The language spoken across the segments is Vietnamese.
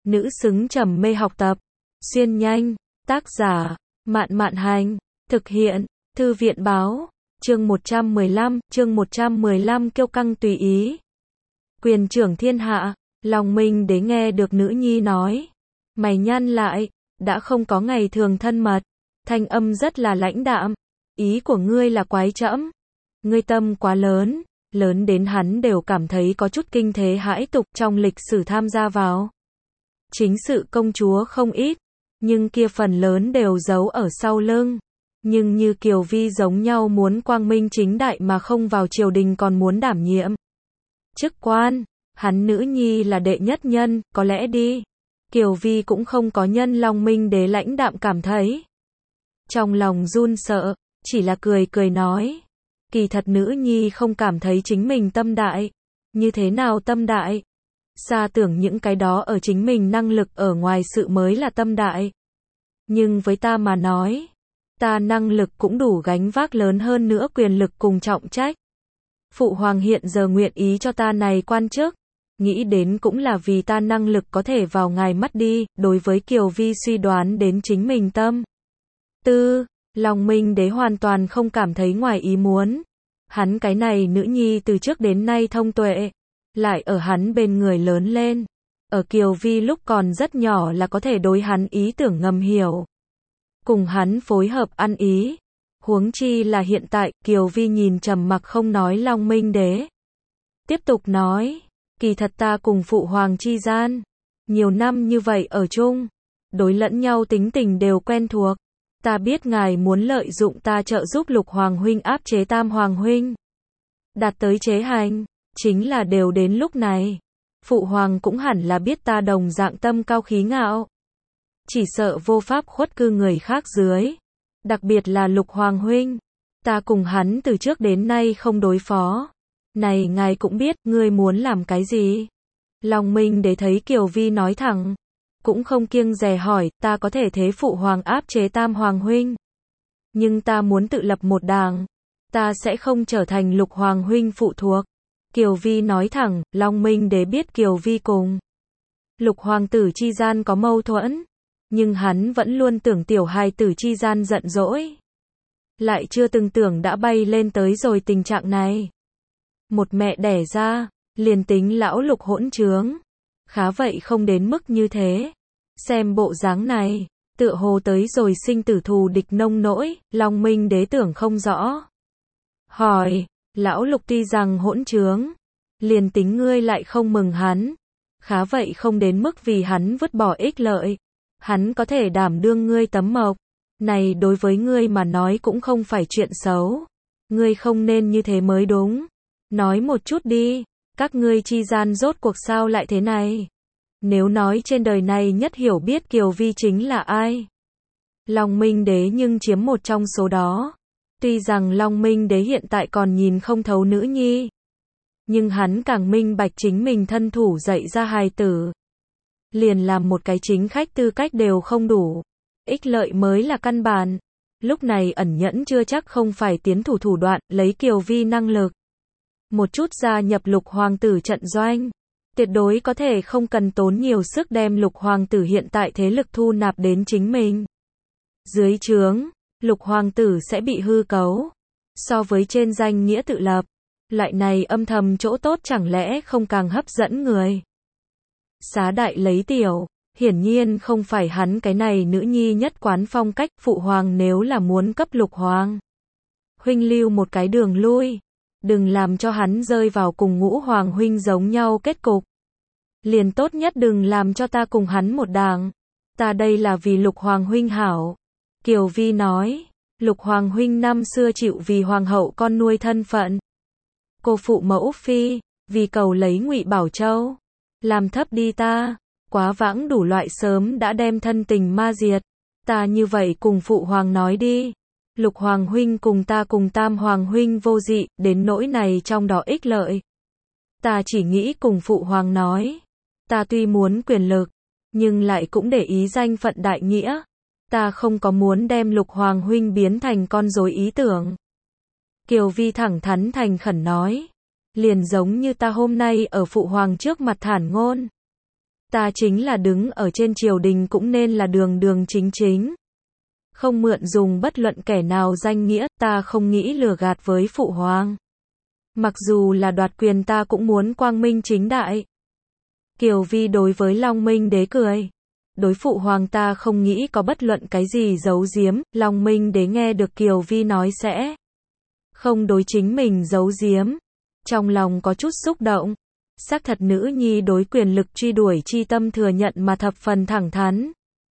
nữ xứng trầm mê học tập. Xuyên nhanh, tác giả, Mạn Mạn Hành, thực hiện, Thư viện Báo, chương 115 kiêu căng tùy ý. Quyền trưởng thiên hạ, Long Minh Đế nghe được nữ nhi nói. Mày nhăn lại, đã không có ngày thường thân mật, thanh âm rất là lãnh đạm. Ý của ngươi là quái trẫm. Ngươi tâm quá lớn, lớn đến hắn đều cảm thấy có chút kinh thế hãi tục trong lịch sử tham gia vào. Chính sự công chúa không ít, nhưng kia phần lớn đều giấu ở sau lưng. Nhưng như Kiều Vi giống nhau muốn quang minh chính đại mà không vào triều đình còn muốn đảm nhiệm chức quan, hắn nữ nhi là đệ nhất nhân, có lẽ đi. Kiều Vi cũng không có nhân Long Minh Đế lãnh đạm cảm thấy. Trong lòng run sợ, chỉ là cười cười nói. Kỳ thật nữ nhi không cảm thấy chính mình tâm đại. Như thế nào tâm đại? Xa tưởng những cái đó ở chính mình năng lực ở ngoài sự mới là tâm đại. Nhưng với ta mà nói, ta năng lực cũng đủ gánh vác lớn hơn nữa quyền lực cùng trọng trách. Phụ hoàng hiện giờ nguyện ý cho ta này quan chức, nghĩ đến cũng là vì ta năng lực có thể vào ngài mắt đi. Đối với Kiều Vi suy đoán đến chính mình tâm tư, Long Minh Đế hoàn toàn không cảm thấy ngoài ý muốn. Hắn cái này nữ nhi từ trước đến nay thông tuệ, lại ở hắn bên người lớn lên. Ở Kiều Vi lúc còn rất nhỏ là có thể đối hắn ý tưởng ngầm hiểu, cùng hắn phối hợp ăn ý. Huống chi là hiện tại. Kiều Vi nhìn trầm mặc không nói Long Minh Đế, tiếp tục nói, kỳ thật ta cùng phụ hoàng chi gian, nhiều năm như vậy ở chung, đối lẫn nhau tính tình đều quen thuộc. Ta biết ngài muốn lợi dụng ta trợ giúp Lục Hoàng huynh áp chế Tam Hoàng huynh, đạt tới chế hành, chính là đều đến lúc này, phụ hoàng cũng hẳn là biết ta đồng dạng tâm cao khí ngạo, chỉ sợ vô pháp khuất cư người khác dưới, đặc biệt là Lục Hoàng huynh, ta cùng hắn từ trước đến nay không đối phó. Này ngài cũng biết, ngươi muốn làm cái gì? Long Minh Đế thấy Kiều Vi nói thẳng, cũng không kiêng dè hỏi, ta có thể thế phụ hoàng áp chế Tam Hoàng huynh, nhưng ta muốn tự lập một đảng, ta sẽ không trở thành Lục Hoàng huynh phụ thuộc. Kiều Vi nói thẳng. Long Minh Đế biết Kiều Vi cùng Lục Hoàng tử chi gian có mâu thuẫn, nhưng hắn vẫn luôn tưởng tiểu hài tử chi gian giận dỗi, lại chưa từng tưởng đã bay lên tới rồi tình trạng này. Một mẹ đẻ ra, liền tính lão Lục hỗn trướng, khá vậy không đến mức như thế. Xem bộ dáng này, tựa hồ tới rồi sinh tử thù địch nông nỗi. Long Minh Đế tưởng không rõ, hỏi, lão Lục tuy rằng hỗn trướng, liền tính ngươi lại không mừng hắn, khá vậy không đến mức vì hắn vứt bỏ ích lợi, hắn có thể đảm đương ngươi tấm mộc, này đối với ngươi mà nói cũng không phải chuyện xấu, ngươi không nên như thế mới đúng. Nói một chút đi, các ngươi chi gian rốt cuộc sao lại thế này? Nếu nói trên đời này nhất hiểu biết Kiều Vi chính là ai? Long Minh Đế nhưng chiếm một trong số đó. Tuy rằng Long Minh Đế hiện tại còn nhìn không thấu nữ nhi, nhưng hắn càng minh bạch chính mình thân thủ dạy ra hài tử, liền làm một cái chính khách tư cách đều không đủ, ích lợi mới là căn bản. Lúc này ẩn nhẫn chưa chắc không phải tiến thủ thủ đoạn, lấy Kiều Vi năng lực, một chút gia nhập Lục Hoàng tử trận doanh, tuyệt đối có thể không cần tốn nhiều sức đem Lục Hoàng tử hiện tại thế lực thu nạp đến chính mình dưới trướng. Lục Hoàng tử sẽ bị hư cấu. So với trên danh nghĩa tự lập, loại này âm thầm chỗ tốt chẳng lẽ không càng hấp dẫn người? Xá đại lấy tiểu, hiển nhiên không phải hắn cái này nữ nhi nhất quán phong cách. Phụ hoàng nếu là muốn cấp Lục Hoàng huynh lưu một cái đường lui, đừng làm cho hắn rơi vào cùng Ngũ Hoàng huynh giống nhau kết cục, liền tốt nhất đừng làm cho ta cùng hắn một đảng. Ta đây là vì Lục Hoàng huynh hảo. Kiều Vi nói, Lục Hoàng huynh năm xưa chịu vì hoàng hậu con nuôi thân phận, cô phụ mẫu phi, vì cầu lấy Ngụy Bảo Châu, làm thấp đi ta, quá vãng đủ loại sớm đã đem thân tình ma diệt. Ta như vậy cùng phụ hoàng nói đi, Lục Hoàng huynh cùng ta cùng Tam Hoàng huynh vô dị, đến nỗi này trong đó ích lợi, ta chỉ nghĩ cùng phụ hoàng nói, ta tuy muốn quyền lực, nhưng lại cũng để ý danh phận đại nghĩa. Ta không có muốn đem Lục Hoàng huynh biến thành con rối ý tưởng. Kiều Vi thẳng thắn thành khẩn nói, liền giống như ta hôm nay ở phụ hoàng trước mặt thản ngôn. Ta chính là đứng ở trên triều đình cũng nên là đường đường chính chính. Không mượn dùng bất luận kẻ nào danh nghĩa, ta không nghĩ lừa gạt với phụ hoàng. Mặc dù là đoạt quyền ta cũng muốn quang minh chính đại. Kiều Vi đối với Long Minh Đế cười. Đối phụ hoàng ta không nghĩ có bất luận cái gì giấu giếm, Long Minh Đế nghe được Kiều Vi nói sẽ không đối chính mình giấu giếm. Trong lòng có chút xúc động. Xác thật nữ nhi đối quyền lực truy đuổi chi tâm thừa nhận mà thập phần thẳng thắn.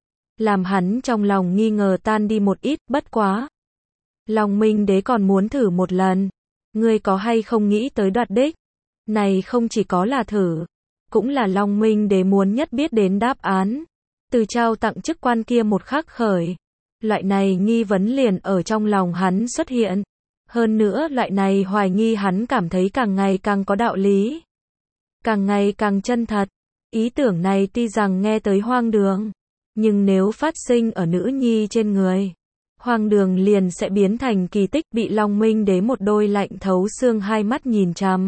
Làm hắn trong lòng nghi ngờ tan đi một ít, bất quá. Long Minh Đế còn muốn thử một lần. Ngươi có hay không nghĩ tới đoạt đích? Này không chỉ có là thử, cũng là Long Minh Đế muốn nhất biết đến đáp án. Từ trao tặng chức quan kia một khắc khởi. Loại này nghi vấn liền ở trong lòng hắn xuất hiện. Hơn nữa loại này hoài nghi hắn cảm thấy càng ngày càng có đạo lý. Càng ngày càng chân thật. Ý tưởng này tuy rằng nghe tới hoang đường, nhưng nếu phát sinh ở nữ nhi trên người, hoang đường liền sẽ biến thành kỳ tích, bị Long Minh Đế một đôi lạnh thấu xương hai mắt nhìn chằm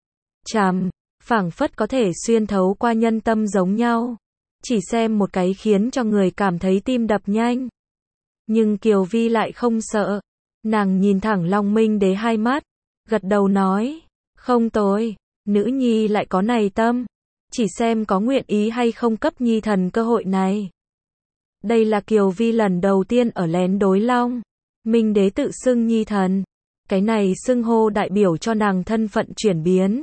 chằm, phảng phất có thể xuyên thấu qua nhân tâm giống nhau. Chỉ xem một cái khiến cho người cảm thấy tim đập nhanh. Nhưng Kiều Vi lại không sợ. Nàng nhìn thẳng Long Minh Đế hai mắt, gật đầu nói, không tồi, nữ nhi lại có này tâm. Chỉ xem có nguyện ý hay không cấp nhi thần cơ hội này. Đây là Kiều Vi lần đầu tiên ở lén đối Long Minh Đế tự xưng nhi thần. Cái này xưng hô đại biểu cho nàng thân phận chuyển biến.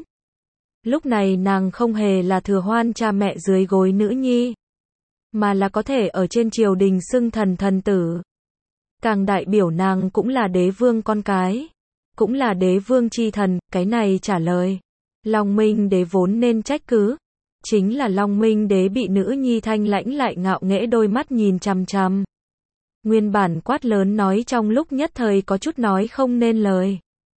Lúc này nàng không hề là thừa hoan cha mẹ dưới gối nữ nhi, mà là có thể ở trên triều đình xưng thần thần tử. Càng đại biểu nàng cũng là đế vương con cái, cũng là đế vương chi thần. Cái này trả lời Long Minh Đế vốn nên trách cứ, chính là Long Minh Đế bị nữ nhi thanh lãnh lại ngạo nghễ đôi mắt nhìn chằm chằm. Nguyên bản quát lớn nói trong lúc nhất thời có chút nói không nên lời.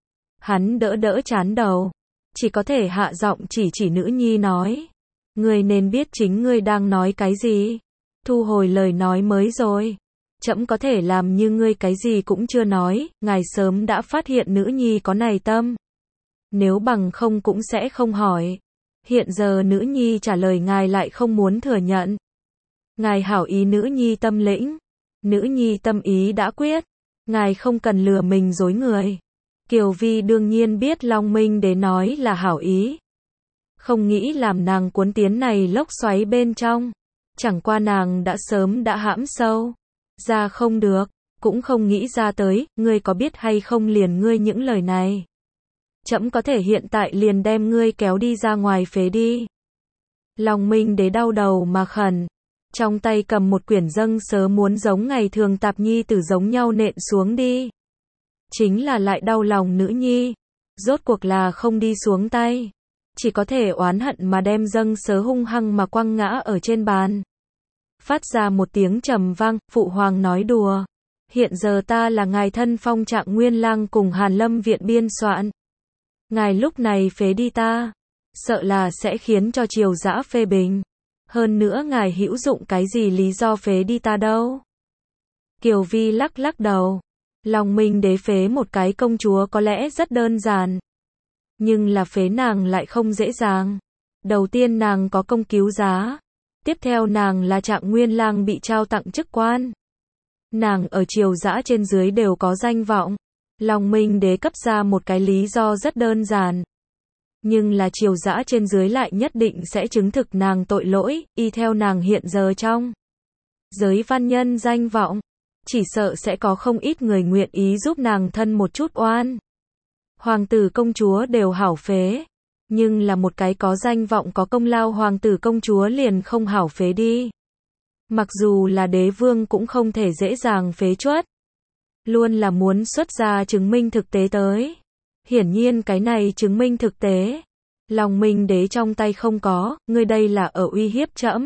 Hắn đỡ đỡ trán đầu, chỉ có thể hạ giọng chỉ nữ nhi nói, ngươi nên biết chính ngươi đang nói cái gì. Thu hồi lời nói mới rồi. Trẫm có thể làm như ngươi cái gì cũng chưa nói, ngài sớm đã phát hiện nữ nhi có này tâm. Nếu bằng không cũng sẽ không hỏi. Hiện giờ nữ nhi trả lời ngài lại không muốn thừa nhận. Ngài hảo ý nữ nhi tâm lĩnh. Nữ nhi tâm ý đã quyết. Ngài không cần lừa mình dối người. Kiều Vi đương nhiên biết Long Minh Đế nói là hảo ý. Không nghĩ làm nàng cuốn tiến này lốc xoáy bên trong. Chẳng qua nàng đã sớm đã hãm sâu ra không được, cũng không nghĩ ra tới, ngươi có biết hay không liền ngươi những lời này. Trẫm có thể hiện tại liền đem ngươi kéo đi ra ngoài phế đi. Long Minh Đế đau đầu mà khẩn, trong tay cầm một quyển dâng sớ muốn giống ngày thường tạp nhi tử giống nhau nện xuống đi. Chính là lại đau lòng nữ nhi, rốt cuộc là không đi xuống tay, chỉ có thể oán hận mà đem dâng sớ hung hăng mà quăng ngã ở trên bàn. Phát ra một tiếng trầm vang, phụ hoàng nói đùa. Hiện giờ ta là ngài thân phong Trạng Nguyên Lang cùng Hàn Lâm viện biên soạn. Ngài lúc này phế đi ta, sợ là sẽ khiến cho triều dã phê bình. Hơn nữa ngài hữu dụng cái gì lý do phế đi ta đâu. Kiều Vi lắc lắc đầu. Long Minh Đế phế một cái công chúa có lẽ rất đơn giản. Nhưng là phế nàng lại không dễ dàng. Đầu tiên nàng có công cứu giá. Tiếp theo nàng là Trạng Nguyên Lang bị trao tặng chức quan. Nàng ở triều dã trên dưới đều có danh vọng. Long Minh Đế cấp ra một cái lý do rất đơn giản. Nhưng là triều dã trên dưới lại nhất định sẽ chứng thực nàng tội lỗi, y theo nàng hiện giờ trong giới văn nhân danh vọng. Chỉ sợ sẽ có không ít người nguyện ý giúp nàng thân một chút oan. Hoàng tử công chúa đều hảo phế. Nhưng là một cái có danh vọng có công lao hoàng tử công chúa liền không hảo phế đi. Mặc dù là đế vương cũng không thể dễ dàng phế truất. Luôn là muốn xuất ra chứng minh thực tế tới. Hiển nhiên cái này chứng minh thực tế. Long Minh Đế trong tay không có, ngươi đây là ở uy hiếp trẫm.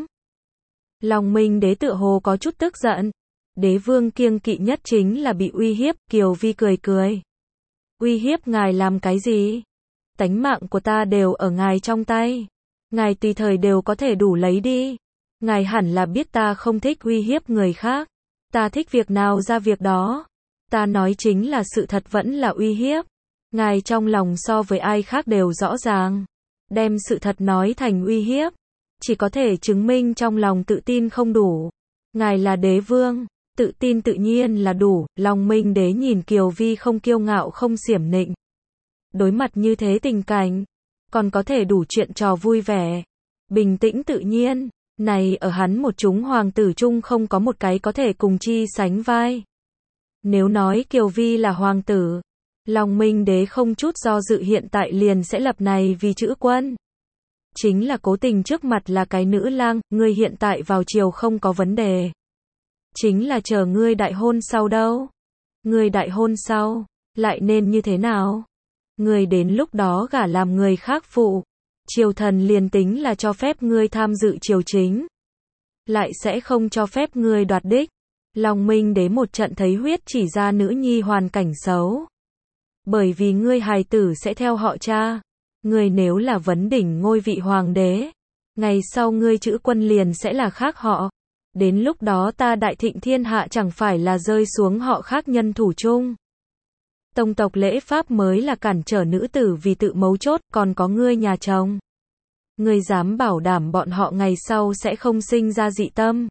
Long Minh Đế tựa hồ có chút tức giận. Đế vương kiêng kỵ nhất chính là bị uy hiếp. Kiều Vi cười cười. Uy hiếp ngài làm cái gì? Tánh mạng của ta đều ở ngài trong tay. Ngài tùy thời đều có thể đủ lấy đi. Ngài hẳn là biết ta không thích uy hiếp người khác. Ta thích việc nào ra việc đó. Ta nói chính là sự thật vẫn là uy hiếp. Ngài trong lòng so với ai khác đều rõ ràng. Đem sự thật nói thành uy hiếp. chỉ có thể chứng minh trong lòng tự tin không đủ. Ngài là đế vương, tự tin tự nhiên là đủ. Long Minh đế nhìn Kiều Vi không kiêu ngạo không xiểm nịnh. Đối mặt như thế tình cảnh, còn có thể đủ chuyện trò vui vẻ, bình tĩnh tự nhiên, này ở hắn một chúng hoàng tử chung không có một cái có thể cùng chi sánh vai. Nếu nói Kiều Vi là hoàng tử, Long Minh đế không chút do dự hiện tại liền sẽ lập này vì chữ quân. Chính là cố tình trước mặt là cái nữ lang, ngươi hiện tại vào triều không có vấn đề. Chính là chờ ngươi đại hôn sau đâu. Ngươi đại hôn sau, lại nên như thế nào? Ngươi đến lúc đó gả làm người khác phụ. Triều thần liền tính là cho phép ngươi tham dự triều chính, lại sẽ không cho phép ngươi đoạt đích. Long Minh đế một trận thấy huyết chỉ ra nữ nhi hoàn cảnh xấu. Bởi vì ngươi hài tử sẽ theo họ cha. Ngươi nếu là vấn đỉnh ngôi vị hoàng đế, ngày sau ngươi chữ quân liền sẽ là khác họ. Đến lúc đó ta đại thịnh thiên hạ chẳng phải là rơi xuống họ khác nhân thủ chung. Tông tộc lễ pháp mới là cản trở nữ tử vì tự mấu chốt, còn có ngươi nhà chồng. Ngươi dám bảo đảm bọn họ ngày sau sẽ không sinh ra dị tâm?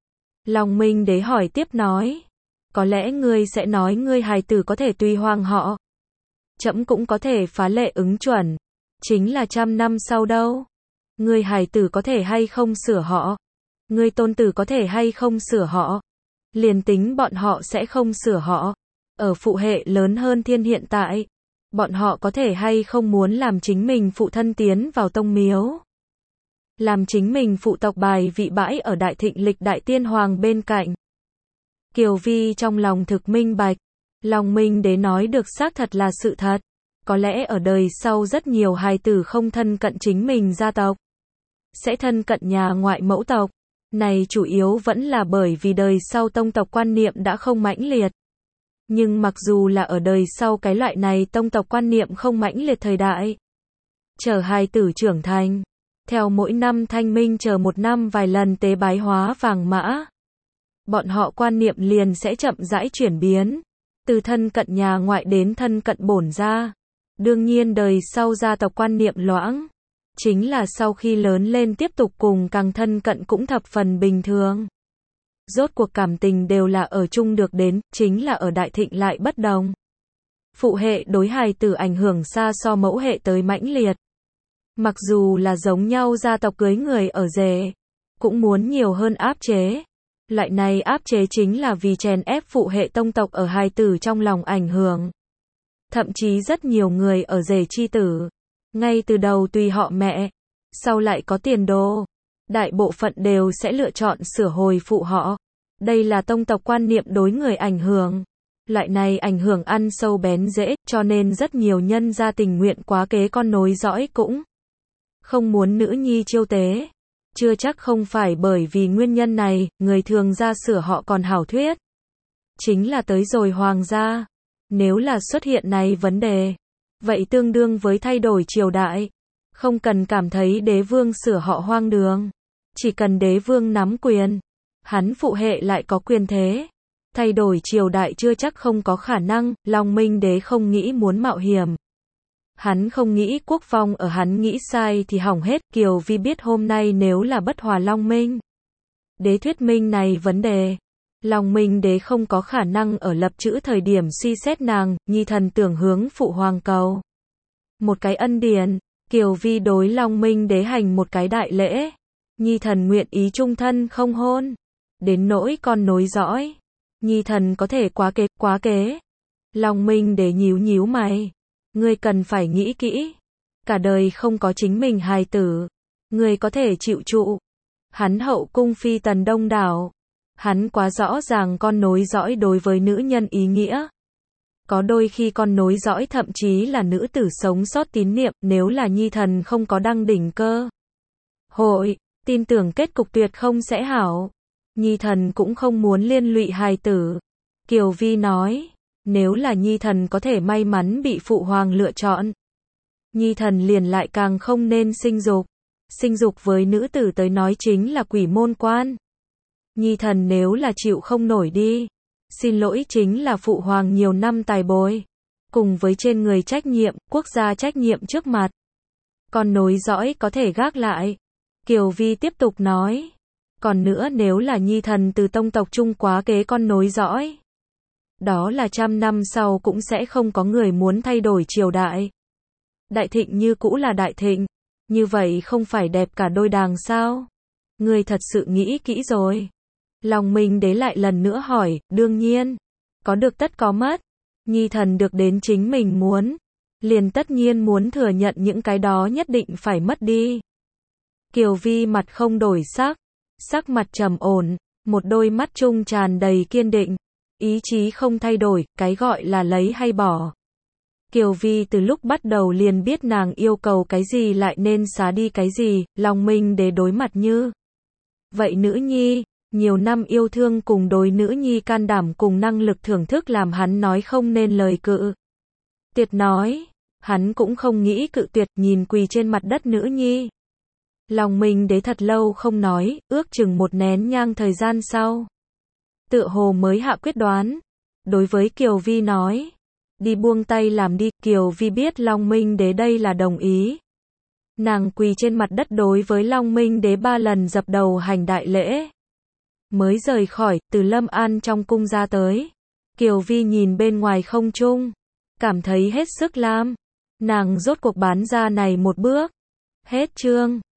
Long Minh đế hỏi tiếp nói. Có lẽ ngươi sẽ nói ngươi hài tử có thể tùy hoàng họ. Trẫm cũng có thể phá lệ ứng chuẩn. Chính là 100 năm sau đâu? Ngươi hài tử có thể hay không sửa họ? Ngươi tôn tử có thể hay không sửa họ? Liền tính bọn họ sẽ không sửa họ. Ở phụ hệ lớn hơn thiên hiện tại, bọn họ có thể hay không muốn làm chính mình phụ thân tiến vào tông miếu. Làm chính mình phụ tộc bài vị bãi ở đại thịnh lịch đại tiên hoàng bên cạnh. Kiều Vi trong lòng thực minh bạch. Long Minh đế nói được xác thật là sự thật. Có lẽ ở đời sau rất nhiều hài tử không thân cận chính mình gia tộc, sẽ thân cận nhà ngoại mẫu tộc. Này chủ yếu vẫn là bởi vì đời sau tông tộc quan niệm đã không mãnh liệt. Nhưng mặc dù là ở đời sau cái loại này tông tộc quan niệm không mãnh liệt thời đại, chờ hài tử trưởng thành, theo mỗi năm thanh minh chờ một năm vài lần tế bái hóa vàng mã, bọn họ quan niệm liền sẽ chậm rãi chuyển biến, từ thân cận nhà ngoại đến thân cận bổn gia. Đương nhiên đời sau gia tộc quan niệm loãng, chính là sau khi lớn lên tiếp tục cùng càng thân cận cũng thập phần bình thường. Rốt cuộc cảm tình đều là ở chung được đến, chính là ở đại thịnh lại bất đồng. Phụ hệ đối hài tử ảnh hưởng xa so mẫu hệ tới mãnh liệt. Mặc dù là giống nhau gia tộc cưới người ở rể, cũng muốn nhiều hơn áp chế. Loại này áp chế chính là vì chèn ép phụ hệ tông tộc ở hài tử trong lòng ảnh hưởng. Thậm chí rất nhiều người ở rể chi tử, ngay từ đầu tùy họ mẹ, sau lại có tiền đồ, đại bộ phận đều sẽ lựa chọn sửa hồi phụ họ. Đây là tông tộc quan niệm đối người ảnh hưởng. Loại này ảnh hưởng ăn sâu bén rễ, cho nên rất nhiều nhân gia tình nguyện quá kế con nối dõi cũng không muốn nữ nhi chiêu tế. Chưa chắc không phải bởi vì nguyên nhân này, người thường ra sửa họ còn hảo thuyết. Chính là tới rồi hoàng gia, nếu là xuất hiện này vấn đề, vậy tương đương với thay đổi triều đại. Không cần cảm thấy đế vương sửa họ hoang đường. Chỉ cần đế vương nắm quyền, hắn phụ hệ lại có quyền thế. Thay đổi triều đại chưa chắc không có khả năng. Long Minh đế không nghĩ muốn mạo hiểm. Hắn không nghĩ quốc phong ở hắn nghĩ sai thì hỏng hết. Kiều Vi biết hôm nay nếu là bất hòa Long Minh đế thuyết minh này vấn đề, Long Minh đế không có khả năng ở lập chữ thời điểm suy xét nàng. Nhi thần tưởng hướng phụ hoàng cầu một cái ân điển. Kiều Vi đối Long Minh đế hành một cái đại lễ. Nhi thần nguyện ý chung thân không hôn. Đến nỗi con nối dõi, Nhi thần có thể quá kế. Long Minh đế nhíu nhíu mày. Ngươi cần phải nghĩ kỹ. Cả đời không có chính mình hài tử, ngươi có thể chịu trụ. Hắn hậu cung phi tần đông đảo. Hắn quá rõ ràng con nối dõi đối với nữ nhân ý nghĩa. Có đôi khi con nối dõi thậm chí là nữ tử sống sót tín niệm, nếu là Nhi thần không có đăng đỉnh cơ hội, tin tưởng kết cục tuyệt không sẽ hảo. Nhi thần cũng không muốn liên lụy hài tử. Kiều Vi nói, nếu là Nhi thần có thể may mắn bị phụ hoàng lựa chọn, Nhi thần liền lại càng không nên sinh dục. Sinh dục với nữ tử tới nói chính là quỷ môn quan. Nhi thần nếu là chịu không nổi đi, xin lỗi chính là phụ hoàng nhiều năm tài bồi, cùng với trên người trách nhiệm, quốc gia trách nhiệm trước mặt. Con nối dõi có thể gác lại, Kiều Vi tiếp tục nói. Còn nữa nếu là nhi thần từ tông tộc Trung quá kế con nối dõi. Đó là 100 năm sau cũng sẽ không có người muốn thay đổi triều đại. Đại thịnh như cũ là đại thịnh. Như vậy không phải đẹp cả đôi đàng sao? Ngươi thật sự nghĩ kỹ rồi. Long Minh Đế lại lần nữa hỏi, đương nhiên. Có được tất có mất. Nhi thần được đến chính mình muốn. Liền tất nhiên muốn thừa nhận những cái đó nhất định phải mất đi. Kiều Vi mặt không đổi sắc. Sắc mặt trầm ổn. Một đôi mắt trung tràn đầy kiên định. Ý chí không thay đổi, cái gọi là lấy hay bỏ. Kiều Vi từ lúc bắt đầu liền biết nàng yêu cầu cái gì lại nên xá đi cái gì, Long Minh Đế đối mặt như vậy nữ nhi, nhiều năm yêu thương cùng đối nữ nhi can đảm cùng năng lực thưởng thức làm hắn nói không nên lời cự. Tuyệt nói, hắn cũng không nghĩ cự tuyệt, nhìn quỳ trên mặt đất nữ nhi. Long Minh Đế thật lâu không nói, ước chừng một nén nhang thời gian sau. Tựa hồ mới hạ quyết đoán. Đối với Kiều Vi nói. Đi buông tay làm đi, Kiều Vi biết Long Minh Đế đây là đồng ý. Nàng quỳ trên mặt đất đối với Long Minh Đế 3 lần dập đầu hành đại lễ. Mới rời khỏi, từ Lâm An trong cung ra tới. Kiều Vi nhìn bên ngoài không trung. Cảm thấy hết sức làm. Nàng rốt cuộc bán ra này một bước. Hết chương.